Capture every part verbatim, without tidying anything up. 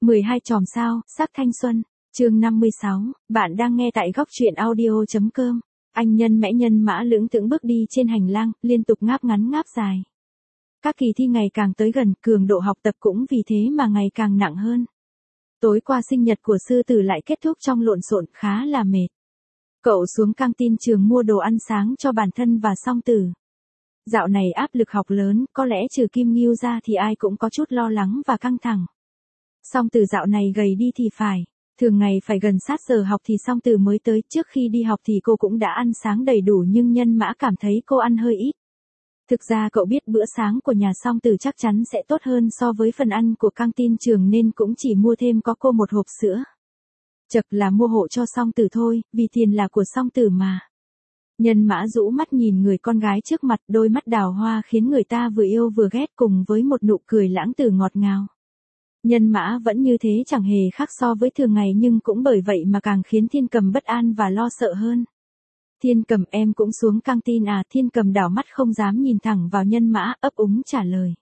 mười hai chòm sao, sắc thanh xuân, chương năm mươi sáu, bạn đang nghe tại góc truyện audio.com. Anh nhân mẽ nhân mã lưỡng thững bước đi trên hành lang, liên tục ngáp ngắn ngáp dài. Các kỳ thi ngày càng tới gần, cường độ học tập cũng vì thế mà ngày càng nặng hơn. Tối qua sinh nhật của sư tử lại kết thúc trong lộn xộn, khá là mệt. Cậu xuống căng tin trường mua đồ ăn sáng cho bản thân và song tử. Dạo này áp lực học lớn, có lẽ trừ Kim Nghiêu ra thì ai cũng có chút lo lắng và căng thẳng. Song tử dạo này gầy đi thì phải, thường ngày phải gần sát giờ học thì song tử mới tới, trước khi đi học thì cô cũng đã ăn sáng đầy đủ nhưng Nhân Mã cảm thấy cô ăn hơi ít. Thực ra cậu biết bữa sáng của nhà song tử chắc chắn sẽ tốt hơn so với phần ăn của căng tin trường nên cũng chỉ mua thêm có cô một hộp sữa. Chật là mua hộ cho song tử thôi, vì tiền là của song tử mà. Nhân Mã rũ mắt nhìn người con gái trước mặt, đôi mắt đào hoa khiến người ta vừa yêu vừa ghét cùng với một nụ cười lãng tử ngọt ngào. Nhân Mã vẫn như thế chẳng hề khác so với thường ngày nhưng cũng bởi vậy mà càng khiến Thiên Cầm bất an và lo sợ hơn. Thiên Cầm, em cũng xuống căng tin à? Thiên Cầm đảo mắt không dám nhìn thẳng vào Nhân Mã, ấp úng trả lời.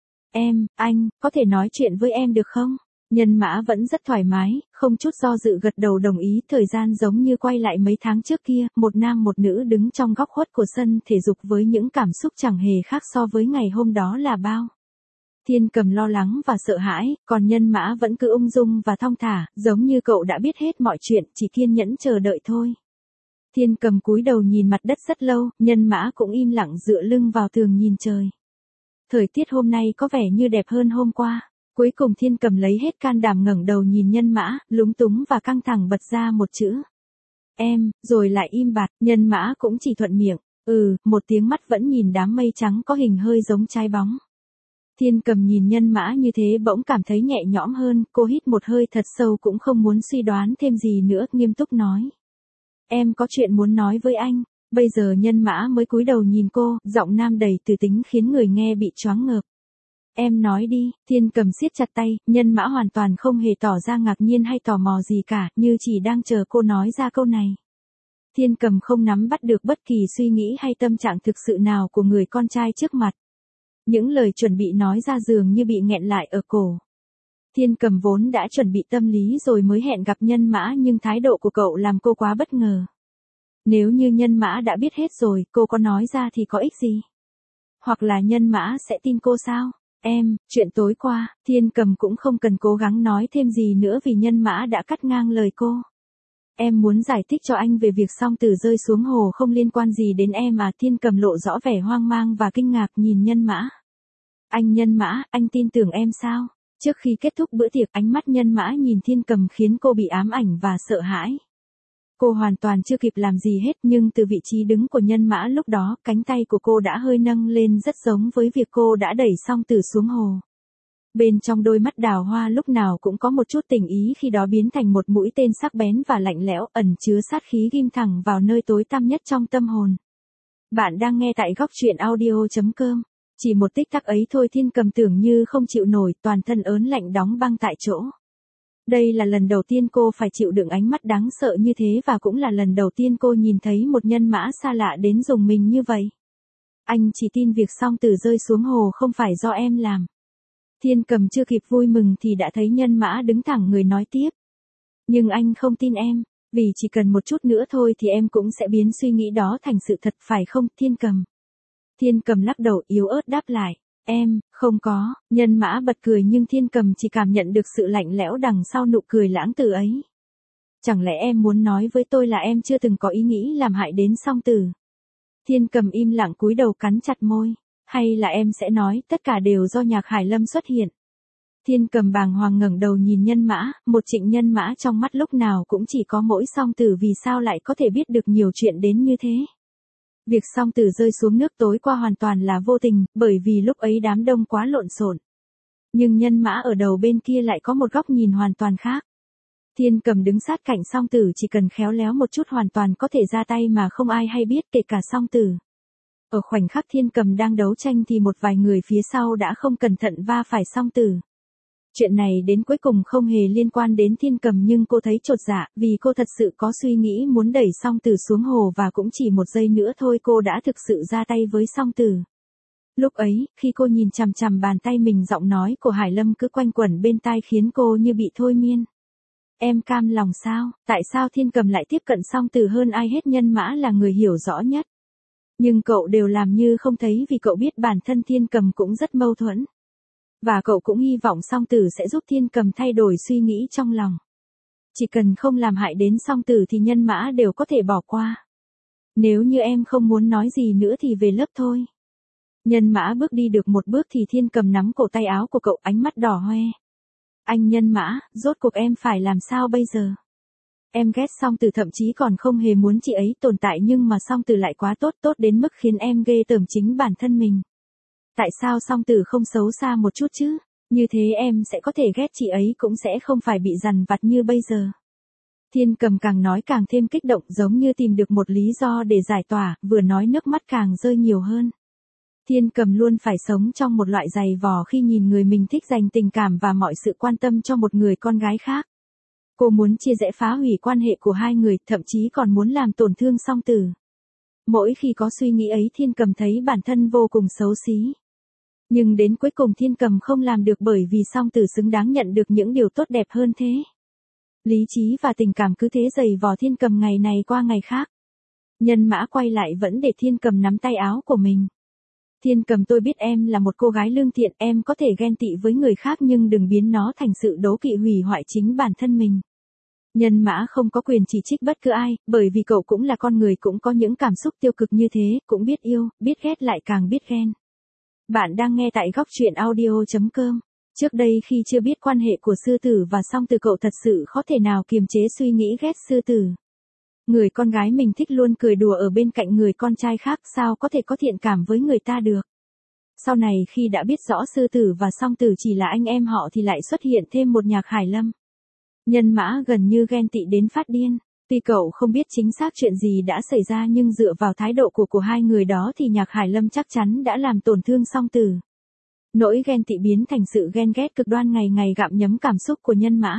Em, anh, có thể nói chuyện với em được không? Nhân Mã vẫn rất thoải mái, không chút do dự gật đầu đồng ý. Thời gian giống như quay lại mấy tháng trước kia, một nam một nữ đứng trong góc khuất của sân thể dục với những cảm xúc chẳng hề khác so với ngày hôm đó là bao. Thiên Cầm lo lắng và sợ hãi, còn Nhân Mã vẫn cứ ung dung và thong thả, giống như cậu đã biết hết mọi chuyện, chỉ kiên nhẫn chờ đợi thôi. Thiên Cầm cúi đầu nhìn mặt đất rất lâu, Nhân Mã cũng im lặng dựa lưng vào tường nhìn trời. Thời tiết hôm nay có vẻ như đẹp hơn hôm qua. Cuối cùng Thiên Cầm lấy hết can đảm ngẩng đầu nhìn Nhân Mã, lúng túng và căng thẳng bật ra một chữ. Em, rồi lại im bặt. Nhân Mã cũng chỉ thuận miệng, ừ, một tiếng, mắt vẫn nhìn đám mây trắng có hình hơi giống trái bóng. Thiên Cầm nhìn Nhân Mã như thế bỗng cảm thấy nhẹ nhõm hơn, cô hít một hơi thật sâu cũng không muốn suy đoán thêm gì nữa, nghiêm túc nói. Em có chuyện muốn nói với anh. Bây giờ Nhân Mã mới cúi đầu nhìn cô, giọng nam đầy từ tính khiến người nghe bị choáng ngợp. Em nói đi. Thiên Cầm siết chặt tay, Nhân Mã hoàn toàn không hề tỏ ra ngạc nhiên hay tò mò gì cả, như chỉ đang chờ cô nói ra câu này. Thiên Cầm không nắm bắt được bất kỳ suy nghĩ hay tâm trạng thực sự nào của người con trai trước mặt. Những lời chuẩn bị nói ra dường như bị nghẹn lại ở cổ. Thiên Cầm vốn đã chuẩn bị tâm lý rồi mới hẹn gặp Nhân Mã nhưng thái độ của cậu làm cô quá bất ngờ. Nếu như Nhân Mã đã biết hết rồi, cô có nói ra thì có ích gì? Hoặc là Nhân Mã sẽ tin cô sao? Em, chuyện tối qua, Thiên Cầm cũng không cần cố gắng nói thêm gì nữa vì Nhân Mã đã cắt ngang lời cô. Em muốn giải thích cho anh về việc song tử rơi xuống hồ không liên quan gì đến em à? Thiên Cầm lộ rõ vẻ hoang mang và kinh ngạc nhìn Nhân Mã. Anh Nhân Mã, anh tin tưởng em sao? Trước khi kết thúc bữa tiệc, ánh mắt Nhân Mã nhìn Thiên Cầm khiến cô bị ám ảnh và sợ hãi. Cô hoàn toàn chưa kịp làm gì hết nhưng từ vị trí đứng của Nhân Mã lúc đó, cánh tay của cô đã hơi nâng lên rất giống với việc cô đã đẩy song tử xuống hồ. Bên trong đôi mắt đào hoa lúc nào cũng có một chút tình ý khi đó biến thành một mũi tên sắc bén và lạnh lẽo, ẩn chứa sát khí ghim thẳng vào nơi tối tăm nhất trong tâm hồn. Bạn đang nghe tại góc truyện audio.com. Chỉ một tích tắc ấy thôi Thiên Cầm tưởng như không chịu nổi, toàn thân ớn lạnh đóng băng tại chỗ. Đây là lần đầu tiên cô phải chịu đựng ánh mắt đáng sợ như thế và cũng là lần đầu tiên cô nhìn thấy một Nhân Mã xa lạ đến rùng mình như vậy. Anh chỉ tin việc song tử rơi xuống hồ không phải do em làm. Thiên Cầm chưa kịp vui mừng thì đã thấy Nhân Mã đứng thẳng người nói tiếp. Nhưng anh không tin em, vì chỉ cần một chút nữa thôi thì em cũng sẽ biến suy nghĩ đó thành sự thật phải không Thiên Cầm? Thiên Cầm lắc đầu yếu ớt đáp lại. Em, không có. Nhân Mã bật cười nhưng Thiên Cầm chỉ cảm nhận được sự lạnh lẽo đằng sau nụ cười lãng tử ấy. Chẳng lẽ em muốn nói với tôi là em chưa từng có ý nghĩ làm hại đến song tử? Thiên Cầm im lặng cúi đầu cắn chặt môi. Hay là em sẽ nói tất cả đều do Nhạc Hải Lâm xuất hiện? Thiên Cầm bàng hoàng ngẩng đầu nhìn Nhân Mã, một Trịnh Nhân Mã trong mắt lúc nào cũng chỉ có mỗi song tử, vì sao lại có thể biết được nhiều chuyện đến như thế? Việc song tử rơi xuống nước tối qua hoàn toàn là vô tình, bởi vì lúc ấy đám đông quá lộn xộn. Nhưng Nhân Mã ở đầu bên kia lại có một góc nhìn hoàn toàn khác. Thiên Cầm đứng sát cạnh song tử, chỉ cần khéo léo một chút hoàn toàn có thể ra tay mà không ai hay biết, kể cả song tử. Ở khoảnh khắc Thiên Cầm đang đấu tranh thì một vài người phía sau đã không cẩn thận va phải song tử. Chuyện này đến cuối cùng không hề liên quan đến Thiên Cầm nhưng cô thấy chột dạ, vì cô thật sự có suy nghĩ muốn đẩy song tử xuống hồ và cũng chỉ một giây nữa thôi cô đã thực sự ra tay với song tử. Lúc ấy, khi cô nhìn chằm chằm bàn tay mình, giọng nói của Hải Lâm cứ quanh quẩn bên tai khiến cô như bị thôi miên. Em cam lòng sao? Tại sao Thiên Cầm lại tiếp cận Song Tử hơn ai hết? Nhân Mã là người hiểu rõ nhất. Nhưng cậu đều làm như không thấy vì cậu biết bản thân Thiên Cầm cũng rất mâu thuẫn. Và cậu cũng hy vọng Song Tử sẽ giúp Thiên Cầm thay đổi suy nghĩ trong lòng. Chỉ cần không làm hại đến Song Tử thì Nhân Mã đều có thể bỏ qua. Nếu như em không muốn nói gì nữa thì về lớp thôi. Nhân Mã bước đi được một bước thì Thiên Cầm nắm cổ tay áo của cậu, ánh mắt đỏ hoe. Anh Nhân Mã, rốt cuộc em phải làm sao bây giờ? Em ghét Song Tử, thậm chí còn không hề muốn chị ấy tồn tại, nhưng mà Song Tử lại quá tốt, tốt đến mức khiến em ghê tởm chính bản thân mình. Tại sao Song Tử không xấu xa một chút chứ? Như thế em sẽ có thể ghét chị ấy, cũng sẽ không phải bị dằn vặt như bây giờ. Thiên Cầm càng nói càng thêm kích động, giống như tìm được một lý do để giải tỏa, vừa nói nước mắt càng rơi nhiều hơn. Thiên Cầm luôn phải sống trong một loại giày vò khi nhìn người mình thích dành tình cảm và mọi sự quan tâm cho một người con gái khác. Cô muốn chia rẽ, phá hủy quan hệ của hai người, thậm chí còn muốn làm tổn thương Song Tử. Mỗi khi có suy nghĩ ấy, Thiên Cầm thấy bản thân vô cùng xấu xí. Nhưng đến cuối cùng Thiên Cầm không làm được, bởi vì Song Tử xứng đáng nhận được những điều tốt đẹp hơn thế. Lý trí và tình cảm cứ thế giày vò Thiên Cầm ngày này qua ngày khác. Nhân Mã quay lại vẫn để Thiên Cầm nắm tay áo của mình. Thiên Cầm, tôi biết em là một cô gái lương thiện, em có thể ghen tị với người khác nhưng đừng biến nó thành sự đố kỵ hủy hoại chính bản thân mình. Nhân Mã không có quyền chỉ trích bất cứ ai, bởi vì cậu cũng là con người, cũng có những cảm xúc tiêu cực như thế, cũng biết yêu, biết ghét, lại càng biết ghen. Bạn đang nghe tại góc truyện audio chấm com. Trước đây khi chưa biết quan hệ của Sư Tử và Song Tử, cậu thật sự khó thể nào kiềm chế suy nghĩ ghét Sư Tử. Người con gái mình thích luôn cười đùa ở bên cạnh người con trai khác, sao có thể có thiện cảm với người ta được. Sau này khi đã biết rõ Sư Tử và Song Tử chỉ là anh em họ thì lại xuất hiện thêm một Nhạc Hải Lâm. Nhân Mã gần như ghen tị đến phát điên. Tuy cậu không biết chính xác chuyện gì đã xảy ra, nhưng dựa vào thái độ của của hai người đó thì Nhạc Hải Lâm chắc chắn đã làm tổn thương Song Tử. Nỗi ghen tị biến thành sự ghen ghét cực đoan, ngày ngày gặm nhấm cảm xúc của Nhân Mã.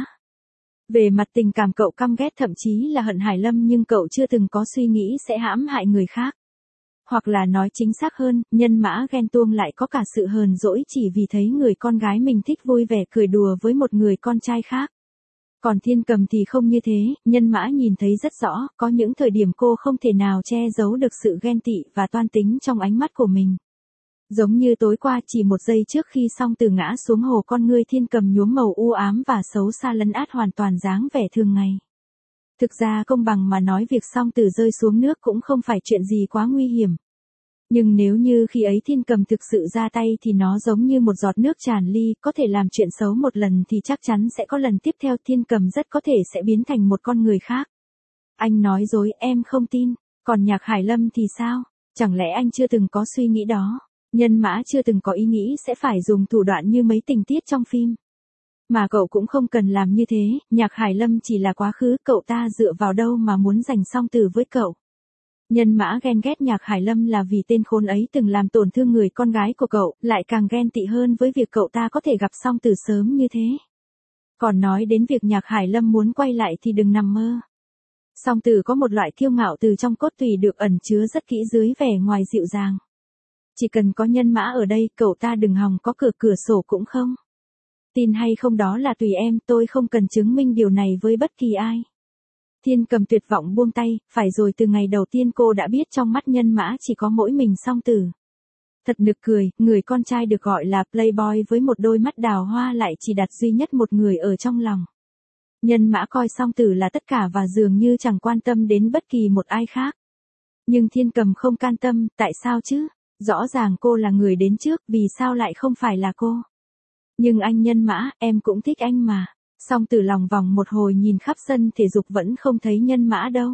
Về mặt tình cảm cậu căm ghét, thậm chí là hận Hải Lâm, nhưng cậu chưa từng có suy nghĩ sẽ hãm hại người khác. Hoặc là nói chính xác hơn, Nhân Mã ghen tuông lại có cả sự hờn dỗi chỉ vì thấy người con gái mình thích vui vẻ cười đùa với một người con trai khác. Còn Thiên Cầm thì không như thế, Nhân Mã nhìn thấy rất rõ, có những thời điểm cô không thể nào che giấu được sự ghen tị và toan tính trong ánh mắt của mình. Giống như tối qua, chỉ một giây trước khi Song Tử ngã xuống hồ, con ngươi Thiên Cầm nhuốm màu u ám và xấu xa, lấn át hoàn toàn dáng vẻ thường ngày. Thực ra công bằng mà nói, việc Song Tử rơi xuống nước cũng không phải chuyện gì quá nguy hiểm. Nhưng nếu như khi ấy Thiên Cầm thực sự ra tay thì nó giống như một giọt nước tràn ly, có thể làm chuyện xấu một lần thì chắc chắn sẽ có lần tiếp theo, Thiên Cầm rất có thể sẽ biến thành một con người khác. Anh nói dối, em không tin. Còn Nhạc Hải Lâm thì sao? Chẳng lẽ anh chưa từng có suy nghĩ đó? Nhân Mã chưa từng có ý nghĩ sẽ phải dùng thủ đoạn như mấy tình tiết trong phim. Mà cậu cũng không cần làm như thế, Nhạc Hải Lâm chỉ là quá khứ, cậu ta dựa vào đâu mà muốn giành Song Tử với cậu. Nhân Mã ghen ghét Nhạc Hải Lâm là vì tên khốn ấy từng làm tổn thương người con gái của cậu, lại càng ghen tị hơn với việc cậu ta có thể gặp Song Tử sớm như thế. Còn nói đến việc Nhạc Hải Lâm muốn quay lại thì đừng nằm mơ. Song Tử có một loại kiêu ngạo từ trong cốt tủy được ẩn chứa rất kỹ dưới vẻ ngoài dịu dàng. Chỉ cần có Nhân Mã ở đây, cậu ta đừng hòng có cửa cửa sổ cũng không. Tin hay không đó là tùy em, tôi không cần chứng minh điều này với bất kỳ ai. Thiên Cầm tuyệt vọng buông tay, phải rồi, từ ngày đầu tiên cô đã biết trong mắt Nhân Mã chỉ có mỗi mình Song Tử. Thật nực cười, người con trai được gọi là playboy với một đôi mắt đào hoa lại chỉ đặt duy nhất một người ở trong lòng. Nhân Mã coi Song Tử là tất cả và dường như chẳng quan tâm đến bất kỳ một ai khác. Nhưng Thiên Cầm không can tâm, tại sao chứ? Rõ ràng cô là người đến trước, vì sao lại không phải là cô? Nhưng anh Nhân Mã, em cũng thích anh mà. Song Tử lòng vòng một hồi nhìn khắp sân thể dục vẫn không thấy Nhân Mã đâu.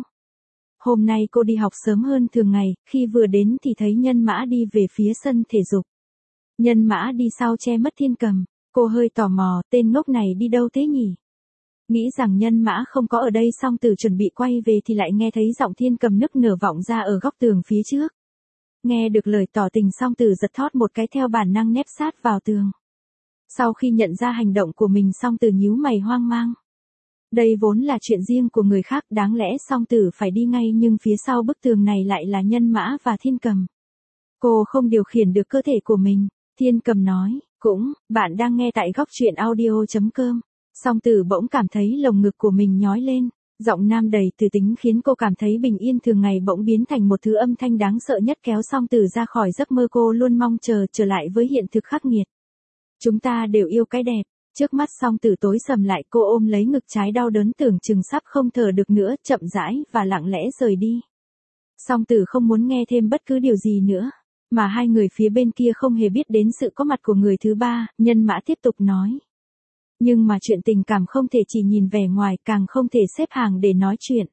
Hôm nay cô đi học sớm hơn thường ngày, khi vừa đến thì thấy Nhân Mã đi về phía sân thể dục. Nhân Mã đi sau che mất Thiên Cầm, cô hơi tò mò, tên ngốc này đi đâu thế nhỉ? Nghĩ rằng Nhân Mã không có ở đây, Song Tử chuẩn bị quay về thì lại nghe thấy giọng Thiên Cầm nức nở vọng ra ở góc tường phía trước. Nghe được lời tỏ tình, Song Tử giật thót một cái, theo bản năng nép sát vào tường. Sau khi nhận ra hành động của mình, Song Tử nhíu mày hoang mang. Đây vốn là chuyện riêng của người khác, đáng lẽ Song Tử phải đi ngay, nhưng phía sau bức tường này lại là Nhân Mã và Thiên Cầm. Cô không điều khiển được cơ thể của mình. Thiên Cầm nói, cũng, bạn đang nghe tại góc truyện audio.com. Song Tử bỗng cảm thấy lồng ngực của mình nhói lên. Giọng nam đầy từ tính khiến cô cảm thấy bình yên thường ngày bỗng biến thành một thứ âm thanh đáng sợ nhất kéo Song Tử ra khỏi giấc mơ cô luôn mong chờ trở lại với hiện thực khắc nghiệt. Chúng ta đều yêu cái đẹp. Trước mắt Song Tử tối sầm lại, cô ôm lấy ngực trái đau đớn tưởng chừng sắp không thở được nữa, chậm rãi và lặng lẽ rời đi. Song Tử không muốn nghe thêm bất cứ điều gì nữa. Mà hai người phía bên kia không hề biết đến sự có mặt của người thứ ba, Nhân Mã tiếp tục nói. Nhưng mà chuyện tình cảm không thể chỉ nhìn vẻ ngoài, càng không thể xếp hàng để nói chuyện.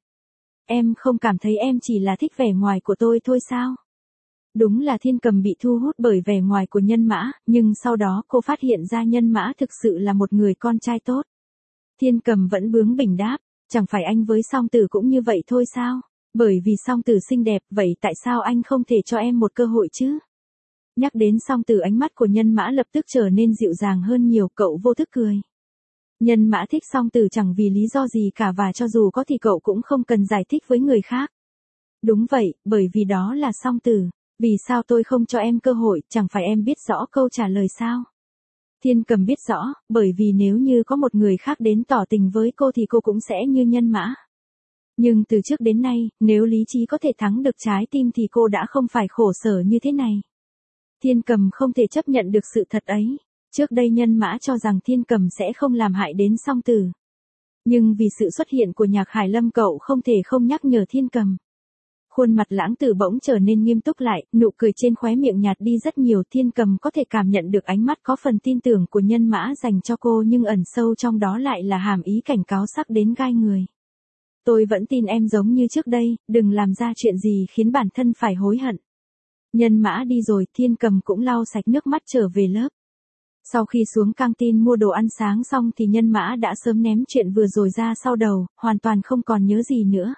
Em không cảm thấy em chỉ là thích vẻ ngoài của tôi thôi sao? Đúng là Thiên Cầm bị thu hút bởi vẻ ngoài của Nhân Mã, nhưng sau đó cô phát hiện ra Nhân Mã thực sự là một người con trai tốt. Thiên Cầm vẫn bướng bỉnh đáp, chẳng phải anh với Song Tử cũng như vậy thôi sao? Bởi vì Song Tử xinh đẹp, vậy tại sao anh không thể cho em một cơ hội chứ? Nhắc đến Song Tử, ánh mắt của Nhân Mã lập tức trở nên dịu dàng hơn nhiều, cậu vô thức cười. Nhân Mã thích Song Tử chẳng vì lý do gì cả, và cho dù có thì cậu cũng không cần giải thích với người khác. Đúng vậy, bởi vì đó là Song Tử. Vì sao tôi không cho em cơ hội, chẳng phải em biết rõ câu trả lời sao? Thiên Cầm biết rõ, bởi vì nếu như có một người khác đến tỏ tình với cô thì cô cũng sẽ như Nhân Mã. Nhưng từ trước đến nay, nếu lý trí có thể thắng được trái tim thì cô đã không phải khổ sở như thế này. Thiên Cầm không thể chấp nhận được sự thật ấy. Trước đây Nhân Mã cho rằng Thiên Cầm sẽ không làm hại đến Song Tử. Nhưng vì sự xuất hiện của Nhạc Hải Lâm, cậu không thể không nhắc nhở Thiên Cầm. Khuôn mặt Lãng Tử bỗng trở nên nghiêm túc lại, nụ cười trên khóe miệng nhạt đi rất nhiều. Thiên Cầm có thể cảm nhận được ánh mắt có phần tin tưởng của Nhân Mã dành cho cô, nhưng ẩn sâu trong đó lại là hàm ý cảnh cáo sắc đến gai người. Tôi vẫn tin em giống như trước đây, đừng làm ra chuyện gì khiến bản thân phải hối hận. Nhân Mã đi rồi, Thiên Cầm cũng lau sạch nước mắt trở về lớp. Sau khi xuống căng tin mua đồ ăn sáng xong thì Nhân Mã đã sớm ném chuyện vừa rồi ra sau đầu, hoàn toàn không còn nhớ gì nữa.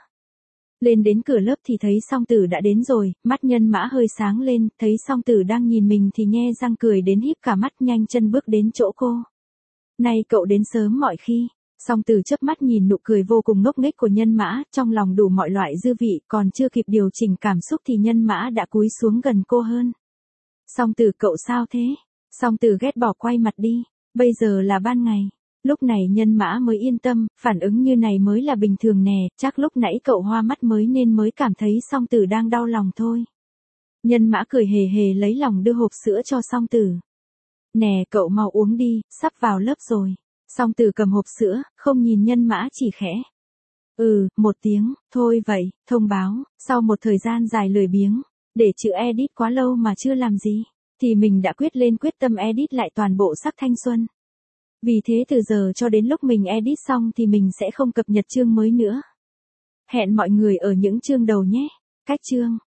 Lên đến cửa lớp thì thấy Song Tử đã đến rồi, mắt Nhân Mã hơi sáng lên, thấy Song Tử đang nhìn mình thì nhe răng cười đến híp cả mắt, nhanh chân bước đến chỗ cô. Này cậu đến sớm mọi khi. Song Tử chớp mắt nhìn nụ cười vô cùng ngốc nghếch của Nhân Mã, trong lòng đủ mọi loại dư vị, còn chưa kịp điều chỉnh cảm xúc thì Nhân Mã đã cúi xuống gần cô hơn. Song Tử, cậu sao thế? Song Tử ghét bỏ quay mặt đi, bây giờ là ban ngày. Lúc này Nhân Mã mới yên tâm, phản ứng như này mới là bình thường nè, chắc lúc nãy cậu hoa mắt mới nên mới cảm thấy Song Tử đang đau lòng thôi. Nhân Mã cười hề hề lấy lòng đưa hộp sữa cho Song Tử. Nè cậu mau uống đi, sắp vào lớp rồi. Song Tử cầm hộp sữa, không nhìn Nhân Mã chỉ khẽ. Ừ, một tiếng, thôi vậy, thông báo, sau một thời gian dài lười biếng, để chữ edit quá lâu mà chưa làm gì, thì mình đã quyết lên quyết tâm edit lại toàn bộ Sắc Thanh Xuân. Vì thế từ giờ cho đến lúc mình edit xong thì mình sẽ không cập nhật chương mới nữa. Hẹn mọi người ở những chương đầu nhé. Cách chương